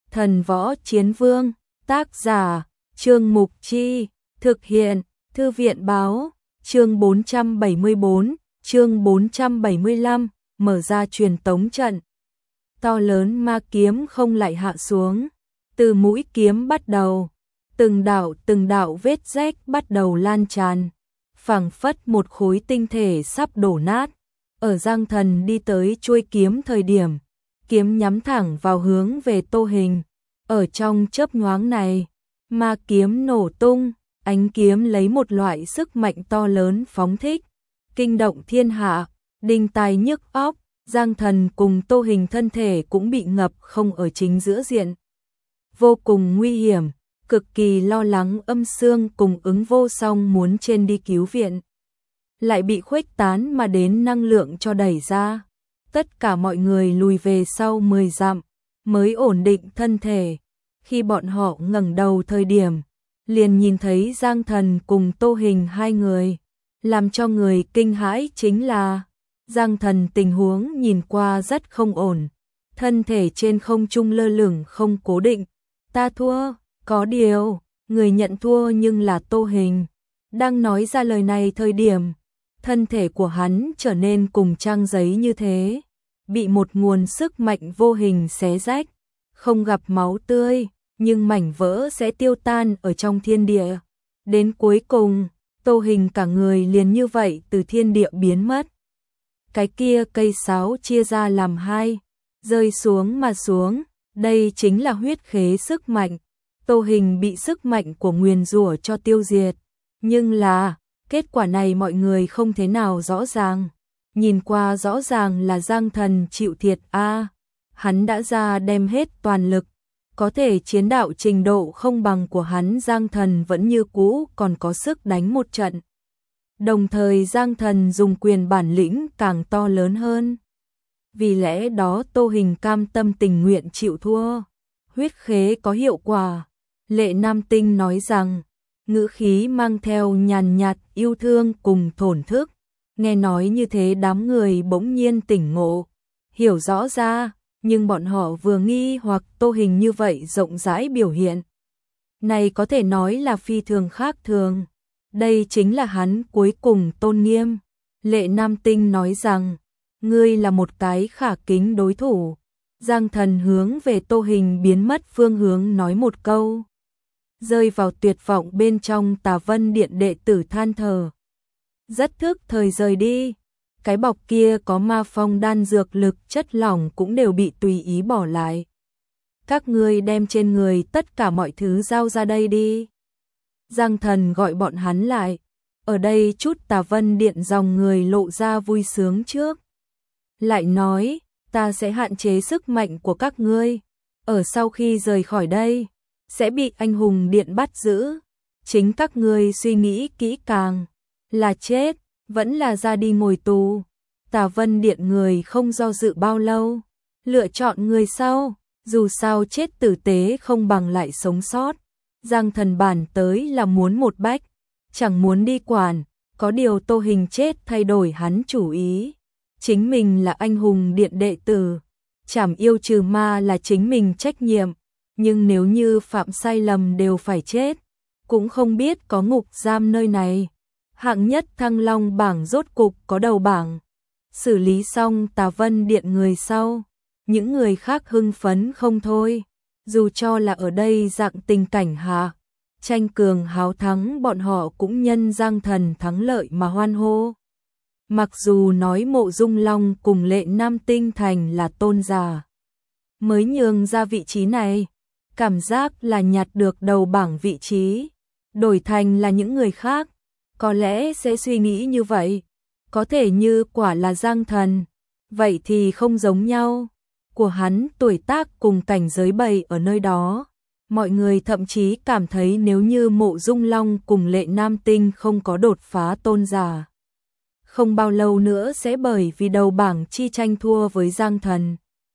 Thần Võ Chiến Vương, tác giả, Trương Mục Chi, thực hiện, Thư viện báo, chương 474, chương 475, mở ra truyền tống trận. To lớn ma kiếm không lại hạ xuống, từ mũi kiếm bắt đầu, từng đạo vết rách bắt đầu lan tràn, phảng phất một khối tinh thể sắp đổ nát. Ở Giang Thần đi tới chuôi kiếm thời điểm, kiếm nhắm thẳng vào hướng về Tô Hình. Ở trong chớp nhoáng này, ma kiếm nổ tung, ánh kiếm lấy một loại sức mạnh to lớn phóng thích, kinh động thiên hạ, đinh tai nhức óc. Giang Thần cùng Tô Hình thân thể cũng bị ngập không ở chính giữa diện. Vô cùng nguy hiểm, cực kỳ lo lắng. Âm Xương cùng Ứng Vô Song muốn trên đi cứu viện, lại bị khuếch tán mà đến năng lượng cho đẩy ra. Tất cả mọi người lùi về sau 10 dặm, mới ổn định thân thể. Khi bọn họ ngẩng đầu thời điểm, liền nhìn thấy Giang Thần cùng Tô Hình hai người. Làm cho người kinh hãi chính là Giang Thần tình huống nhìn qua rất không ổn, thân thể trên không trung lơ lửng không cố định. Ta thua, có điều, người nhận thua nhưng là Tô Hình. Đang nói ra lời này thời điểm, thân thể của hắn trở nên cùng trang giấy như thế, bị một nguồn sức mạnh vô hình xé rách, không gặp máu tươi, nhưng mảnh vỡ sẽ tiêu tan ở trong thiên địa. Đến cuối cùng, Tô Hình cả người liền như vậy từ thiên địa biến mất. Cái kia cây sáo chia ra làm hai, rơi xuống mà xuống, đây chính là huyết khế sức mạnh. Tô Hình bị sức mạnh của nguyền rủa cho tiêu diệt, nhưng là kết quả này mọi người không thế nào rõ ràng. Nhìn qua rõ ràng là Giang Thần chịu thiệt a, hắn đã ra đem hết toàn lực, có thể chiến đạo trình độ không bằng của hắn, Giang Thần vẫn như cũ còn có sức đánh một trận. Đồng thời Giang Thần dùng quyền bản lĩnh càng to lớn hơn. Vì lẽ đó Tô Hình cam tâm tình nguyện chịu thua. Huyết khế có hiệu quả. Lệ Nam Tinh nói rằng, ngữ khí mang theo nhàn nhạt yêu thương cùng thổn thức. Nghe nói như thế đám người bỗng nhiên tỉnh ngộ, hiểu rõ ra, nhưng bọn họ vừa nghi hoặc Tô Hình như vậy rộng rãi biểu hiện. Này có thể nói là phi thường khác thường. Đây chính là hắn cuối cùng tôn nghiêm. Lệ Nam Tinh nói rằng, ngươi là một cái khả kính đối thủ. Giang Thần hướng về Tô Hình biến mất phương hướng nói một câu. Rơi vào tuyệt vọng bên trong. Tà Vân Điện đệ tử than thở, rất thức thời rời đi. Cái bọc kia có ma phong đan dược lực chất lỏng cũng đều bị tùy ý bỏ lại. Các ngươi đem trên người tất cả mọi thứ giao ra đây đi. Giang Thần gọi bọn hắn lại. Ở đây chút Tà Vân Điện dòng người lộ ra vui sướng trước. Lại nói, ta sẽ hạn chế sức mạnh của các ngươi. Ở sau khi rời khỏi đây, sẽ bị anh hùng điện bắt giữ. Chính các ngươi suy nghĩ kỹ càng, là chết, vẫn là ra đi ngồi tù. Tà Vân Điện người không do dự bao lâu, lựa chọn người sau. Dù sao chết tử tế không bằng lại sống sót. Giang Thần bản tới là muốn một bách, chẳng muốn đi quản. Có điều Tô Hình chết thay đổi hắn chủ ý. Chính mình là anh hùng điện đệ tử, trảm yêu trừ ma là chính mình trách nhiệm. Nhưng nếu như phạm sai lầm đều phải chết, cũng không biết có ngục giam nơi này. Hạng nhất Thăng Long bảng rốt cục có đầu bảng. Xử lý xong Tà Vân Điện người sau, những người khác hưng phấn không thôi. Dù cho là ở đây dạng tình cảnh hạ, tranh cường háo thắng, bọn họ cũng nhân Giang Thần thắng lợi mà hoan hô. Mặc dù nói Mộ Dung Long cùng Lệ Nam Tinh thành là tôn giả, mới nhường ra vị trí này, cảm giác là nhặt được đầu bảng vị trí, đổi thành là những người khác, có lẽ sẽ suy nghĩ như vậy. Có thể như quả là Giang Thần, vậy thì không giống nhau. Của hắn tuổi tác cùng cảnh giới bày ở nơi đó, mọi người thậm chí cảm thấy nếu như Mộ Dung Long cùng Lệ Nam Tinh không có đột phá tôn giả, không bao lâu nữa sẽ bởi vì đầu bảng chi tranh thua với Giang Thần.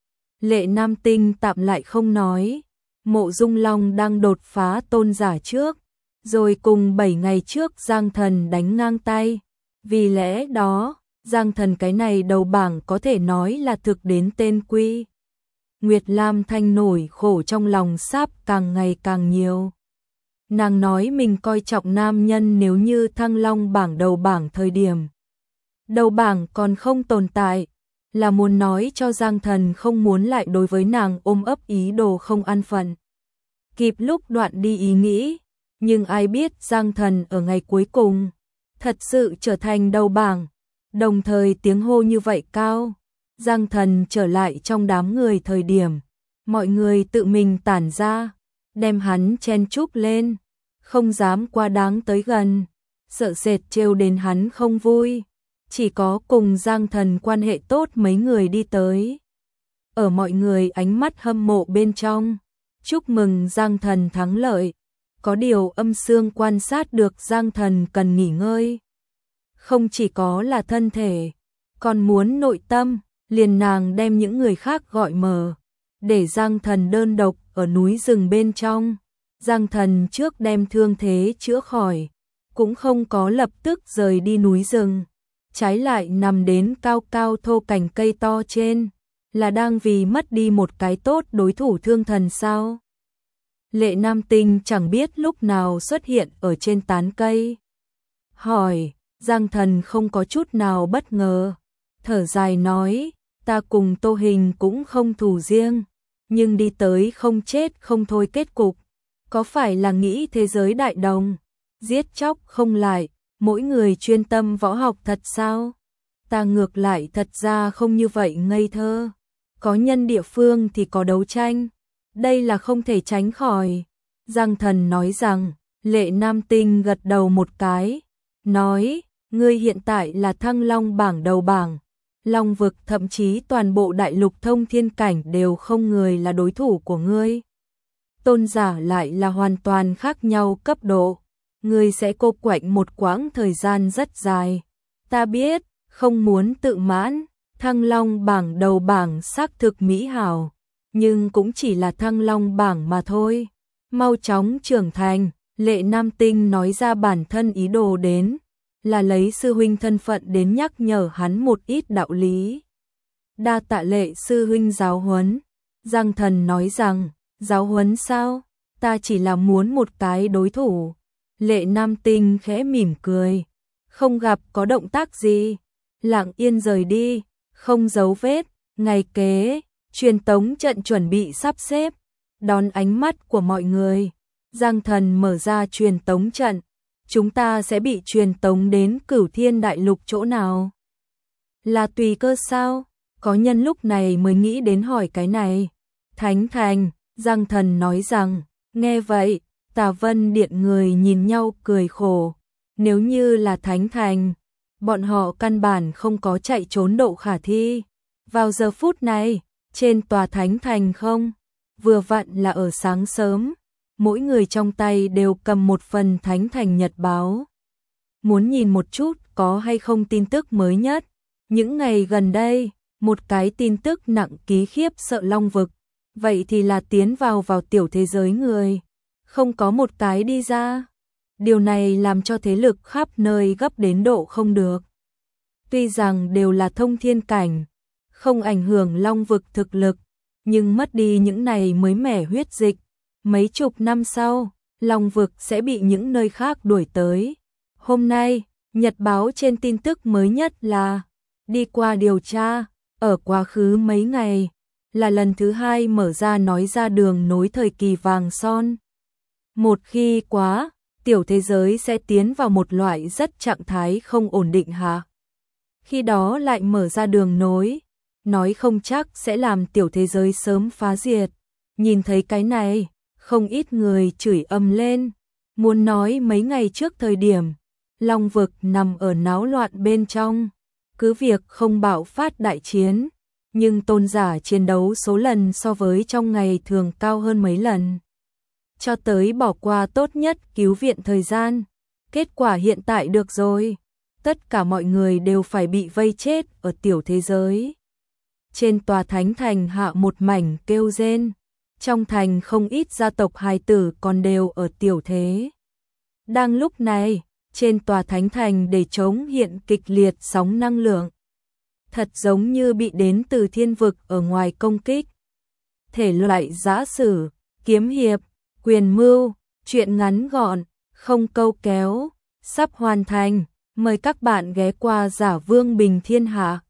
Lệ Nam Tinh tạm lại không nói, Mộ Dung Long đang đột phá tôn giả trước, rồi cùng 7 ngày trước Giang Thần đánh ngang tay. Vì lẽ đó, Giang Thần cái này đầu bảng có thể nói là thực đến tên quy. Nguyệt Lam Thanh nổi khổ trong lòng sáp càng ngày càng nhiều. Nàng nói mình coi trọng nam nhân nếu như Thăng Long bảng đầu bảng thời điểm. Đầu bảng còn không tồn tại, là muốn nói cho Giang Thần không muốn lại đối với nàng ôm ấp ý đồ không an phận. Kịp lúc đoạn đi ý nghĩ, nhưng ai biết Giang Thần ở ngày cuối cùng, thật sự trở thành đầu bảng, đồng thời tiếng hô như vậy cao. Giang Thần trở lại trong đám người thời điểm, mọi người tự mình tản ra, đem hắn chen chúc lên, không dám quá đáng tới gần, sợ sệt trêu đến hắn không vui. Chỉ có cùng Giang Thần quan hệ tốt mấy người đi tới. Ở mọi người ánh mắt hâm mộ bên trong, chúc mừng Giang Thần thắng lợi. Có điều Âm Sương quan sát được Giang Thần cần nghỉ ngơi. Không chỉ có là thân thể, còn muốn nội tâm, liền nàng đem những người khác gọi mờ, để Giang Thần đơn độc ở núi rừng bên trong. Giang Thần trước đem thương thế chữa khỏi, cũng không có lập tức rời đi núi rừng, trái lại nằm đến cao cao thô cành cây to trên, là đang vì mất đi một cái tốt đối thủ thương thần sao? Lệ Nam Tinh chẳng biết lúc nào xuất hiện ở trên tán cây. Hỏi, Giang Thần không có chút nào bất ngờ, thở dài nói, ta cùng Tô Hình cũng không thù riêng, nhưng đi tới không chết không thôi kết cục, có phải là nghĩ thế giới đại đồng, giết chóc không lại, mỗi người chuyên tâm võ học thật sao? Ta ngược lại thật ra không như vậy ngây thơ, có nhân địa phương thì có đấu tranh, đây là không thể tránh khỏi. Giang Thần nói rằng, Lệ Nam Tinh gật đầu một cái, nói, ngươi hiện tại là Thăng Long bảng đầu bảng, Long vực thậm chí toàn bộ đại lục thông thiên cảnh đều không người là đối thủ của ngươi. Tôn giả lại là hoàn toàn khác nhau cấp độ, ngươi sẽ cô quạnh một quãng thời gian rất dài. Ta biết, không muốn tự mãn, Thăng Long bảng đầu bảng xác thực mỹ hảo, nhưng cũng chỉ là Thăng Long bảng mà thôi. Mau chóng trưởng thành, Lệ Nam Tinh nói ra bản thân ý đồ đến, là lấy sư huynh thân phận đến nhắc nhở hắn một ít đạo lý. Đa tạ Lệ sư huynh giáo huấn. Giang Thần nói rằng, giáo huấn sao? Ta chỉ là muốn một cái đối thủ. Lệ Nam Tinh khẽ mỉm cười, không gặp có động tác gì, lặng yên rời đi, không dấu vết. Ngày kế, truyền tống trận chuẩn bị sắp xếp, đón ánh mắt của mọi người. Giang Thần mở ra truyền tống trận, chúng ta sẽ bị truyền tống đến Cửu Thiên Đại Lục chỗ nào? Là tùy cơ sao? Có nhân lúc này mới nghĩ đến hỏi cái này. Thánh Thành, Giang Thần nói rằng, nghe vậy, Tà Vân Điện người nhìn nhau cười khổ. Nếu như là Thánh Thành, bọn họ căn bản không có chạy trốn độ khả thi. Vào giờ phút này, trên tòa Thánh Thành không, vừa vặn là ở sáng sớm, mỗi người trong tay đều cầm một phần Thánh Thành Nhật báo. Muốn nhìn một chút có hay không tin tức mới nhất. Những ngày gần đây, một cái tin tức nặng ký khiếp sợ Long vực, vậy thì là tiến vào tiểu thế giới người, không có một cái đi ra. Điều này làm cho thế lực khắp nơi gấp đến độ không được. Tuy rằng đều là thông thiên cảnh, không ảnh hưởng Long vực thực lực, nhưng mất đi những này mới mẻ huyết dịch, mấy chục năm sau, Long vực sẽ bị những nơi khác đuổi tới. Hôm nay, nhật báo trên tin tức mới nhất là, đi qua điều tra, ở quá khứ mấy ngày, là lần thứ hai mở ra nói ra đường nối thời kỳ vàng son. Một khi quá, tiểu thế giới sẽ tiến vào một loại rất trạng thái không ổn định hạ. Khi đó lại mở ra đường nối, nói không chắc sẽ làm tiểu thế giới sớm phá diệt. Nhìn thấy cái này, không ít người chửi ầm lên, muốn nói mấy ngày trước thời điểm, Long vực nằm ở náo loạn bên trong, cứ việc không bạo phát đại chiến, nhưng tôn giả chiến đấu số lần so với trong ngày thường cao hơn mấy lần. Cho tới bỏ qua tốt nhất cứu viện thời gian, kết quả hiện tại được rồi, tất cả mọi người đều phải bị vây chết ở tiểu thế giới. Trên tòa Thánh Thành hạ một mảnh kêu rên, trong thành không ít gia tộc hài tử còn đều ở tiểu thế. Đang lúc này, trên tòa Thánh Thành để chống hiện kịch liệt sóng năng lượng. Thật giống như bị đến từ thiên vực ở ngoài công kích. thể loại giã sử, kiếm hiệp, quyền mưu, truyện ngắn gọn, không câu kéo, sắp hoàn thành. Mời các bạn ghé qua Giả Vương Bình Thiên Hạ.